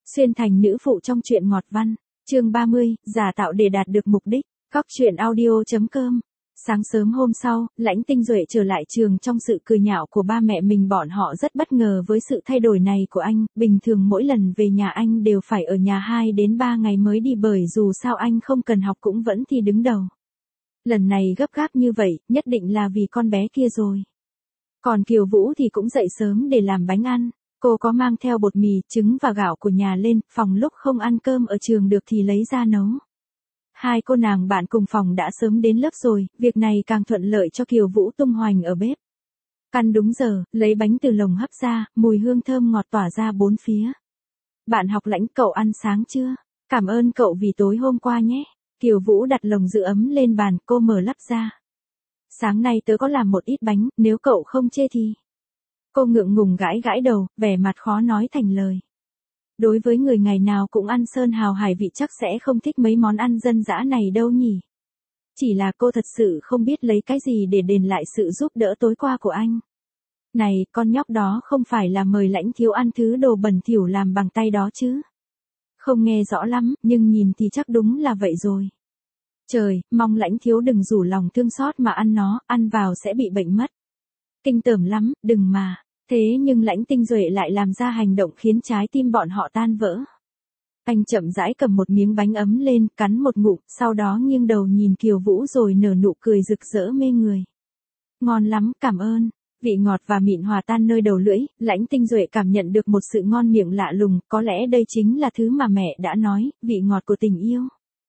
Xuyên thành nữ phụ trong truyện ngọt văn. Chương 30, giả tạo để đạt được mục đích. Góc truyện audio.com. Sáng sớm hôm sau, Lãnh Tinh Duệ trở lại trường trong sự cười nhạo của ba mẹ mình, bọn họ rất bất ngờ với sự thay đổi này của anh. Bình thường mỗi lần về nhà anh đều phải ở nhà 2 đến 3 ngày mới đi, bởi dù sao anh không cần học cũng vẫn thi đứng đầu. Lần này gấp gáp như vậy, nhất định là vì con bé kia rồi. Còn Kiều Vũ thì cũng dậy sớm để làm bánh ăn. Cô có mang theo bột mì, trứng và gạo của nhà lên, phòng lúc không ăn cơm ở trường được thì lấy ra nấu. Hai cô nàng bạn cùng phòng đã sớm đến lớp rồi, việc này càng thuận lợi cho Kiều Vũ tung hoành ở bếp. Căn đúng giờ, lấy bánh từ lồng hấp ra, mùi hương thơm ngọt tỏa ra bốn phía. Bạn học Lãnh, cậu ăn sáng chưa? Cảm ơn cậu vì tối hôm qua nhé. Kiều Vũ đặt lồng giữ ấm lên bàn, cô mở lắp ra. Sáng nay tớ có làm một ít bánh, nếu cậu không chê thì... Cô ngượng ngùng gãi gãi đầu, vẻ mặt khó nói thành lời. Đối với người ngày nào cũng ăn sơn hào hải vị chắc sẽ không thích mấy món ăn dân dã này đâu nhỉ. Chỉ là cô thật sự không biết lấy cái gì để đền lại sự giúp đỡ tối qua của anh. Này, con nhóc đó không phải là mời Lãnh thiếu ăn thứ đồ bẩn thỉu làm bằng tay đó chứ? Không nghe rõ lắm, nhưng nhìn thì chắc đúng là vậy rồi. Trời, mong Lãnh thiếu đừng rủ lòng thương xót mà ăn nó, ăn vào sẽ bị bệnh mất. Kinh tởm lắm, đừng mà. Thế nhưng Lãnh Tinh Duệ lại làm ra hành động khiến trái tim bọn họ tan vỡ. Anh chậm rãi cầm một miếng bánh ấm lên, cắn một ngụm, sau đó nghiêng đầu nhìn Kiều Vũ rồi nở nụ cười rực rỡ mê người. Ngon lắm, cảm ơn. Vị ngọt và mịn hòa tan nơi đầu lưỡi, Lãnh Tinh Duệ cảm nhận được một sự ngon miệng lạ lùng, có lẽ đây chính là thứ mà mẹ đã nói, vị ngọt của tình yêu.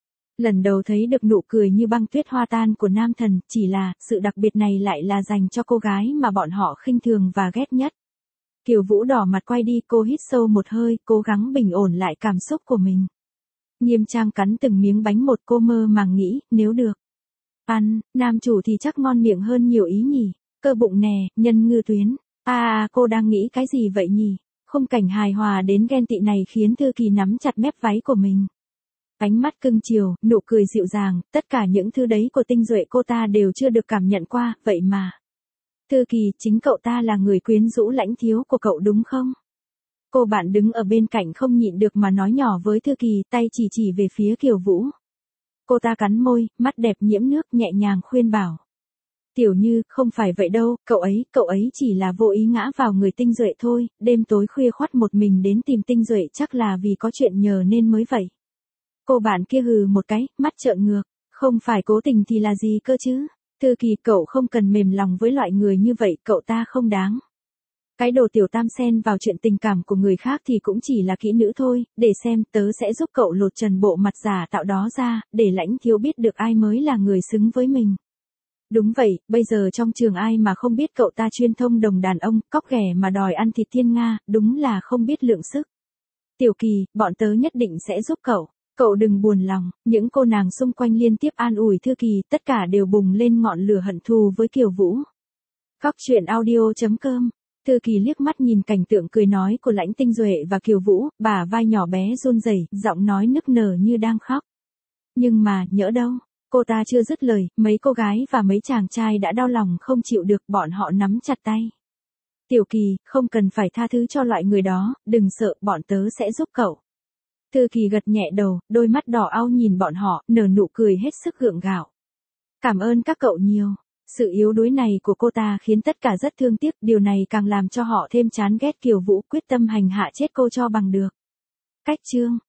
Lần đầu thấy được nụ cười như băng tuyết hoa tan của nam thần, chỉ là, sự đặc biệt này lại là dành cho cô gái mà bọn họ khinh thường và ghét nhất. Kiều Vũ đỏ mặt quay đi, cô hít sâu một hơi, cố gắng bình ổn lại cảm xúc của mình. Nghiêm trang cắn từng miếng bánh một, cô mơ màng nghĩ, nếu được ăn, nam chủ thì chắc ngon miệng hơn nhiều ý nhỉ. Cơ bụng nè, nhân ngư tuyến. Cô đang nghĩ cái gì vậy nhỉ? Khung cảnh hài hòa đến ghen tị này khiến Thư Kỳ nắm chặt mép váy của mình. Ánh mắt cưng chiều, nụ cười dịu dàng, tất cả những thứ đấy của Tinh Duệ cô ta đều chưa được cảm nhận qua, vậy mà. Thư Kỳ, chính cậu ta là người quyến rũ Lãnh thiếu của cậu đúng không? Cô bạn đứng ở bên cạnh không nhịn được mà nói nhỏ với Thư Kỳ, tay chỉ về phía Kiều Vũ. Cô ta cắn môi, mắt đẹp nhiễm nước, nhẹ nhàng khuyên bảo. Tiểu Như, không phải vậy đâu, cậu ấy chỉ là vô ý ngã vào người Tinh Duệ thôi, đêm tối khuya khoắt một mình đến tìm Tinh Duệ chắc là vì có chuyện nhờ nên mới vậy. Cô bạn kia hừ một cái, mắt trợn ngược, không phải cố tình thì là gì cơ chứ? Thư Kỳ, cậu không cần mềm lòng với loại người như vậy, cậu ta không đáng. Cái đồ tiểu tam xen vào chuyện tình cảm của người khác thì cũng chỉ là kỹ nữ thôi, để xem, tớ sẽ giúp cậu lột trần bộ mặt giả tạo đó ra, để Lãnh thiếu biết được ai mới là người xứng với mình. Đúng vậy, bây giờ trong trường ai mà không biết cậu ta chuyên thông đồng đàn ông, cóc ghẻ mà đòi ăn thịt thiên nga, đúng là không biết lượng sức. Tiểu Kỳ, bọn tớ nhất định sẽ giúp cậu. Cậu đừng buồn lòng, những cô nàng xung quanh liên tiếp an ủi Thư Kỳ, tất cả đều bùng lên ngọn lửa hận thù với Kiều Vũ. Góc truyện audio.com. Thư Kỳ liếc mắt nhìn cảnh tượng cười nói của Lãnh Tinh Duệ và Kiều Vũ, bả vai nhỏ bé run rẩy, giọng nói nức nở như đang khóc. Nhưng mà, nhỡ đâu, cô ta chưa dứt lời, mấy cô gái và mấy chàng trai đã đau lòng không chịu được, bọn họ nắm chặt tay. Tiểu Kỳ, không cần phải tha thứ cho loại người đó, đừng sợ, bọn tớ sẽ giúp cậu. Thư Kỳ gật nhẹ đầu, đôi mắt đỏ au nhìn bọn họ, nở nụ cười hết sức gượng gạo. Cảm ơn các cậu nhiều. Sự yếu đuối này của cô ta khiến tất cả rất thương tiếc, điều này càng làm cho họ thêm chán ghét Kiều Vũ, quyết tâm hành hạ chết cô cho bằng được. Cách chương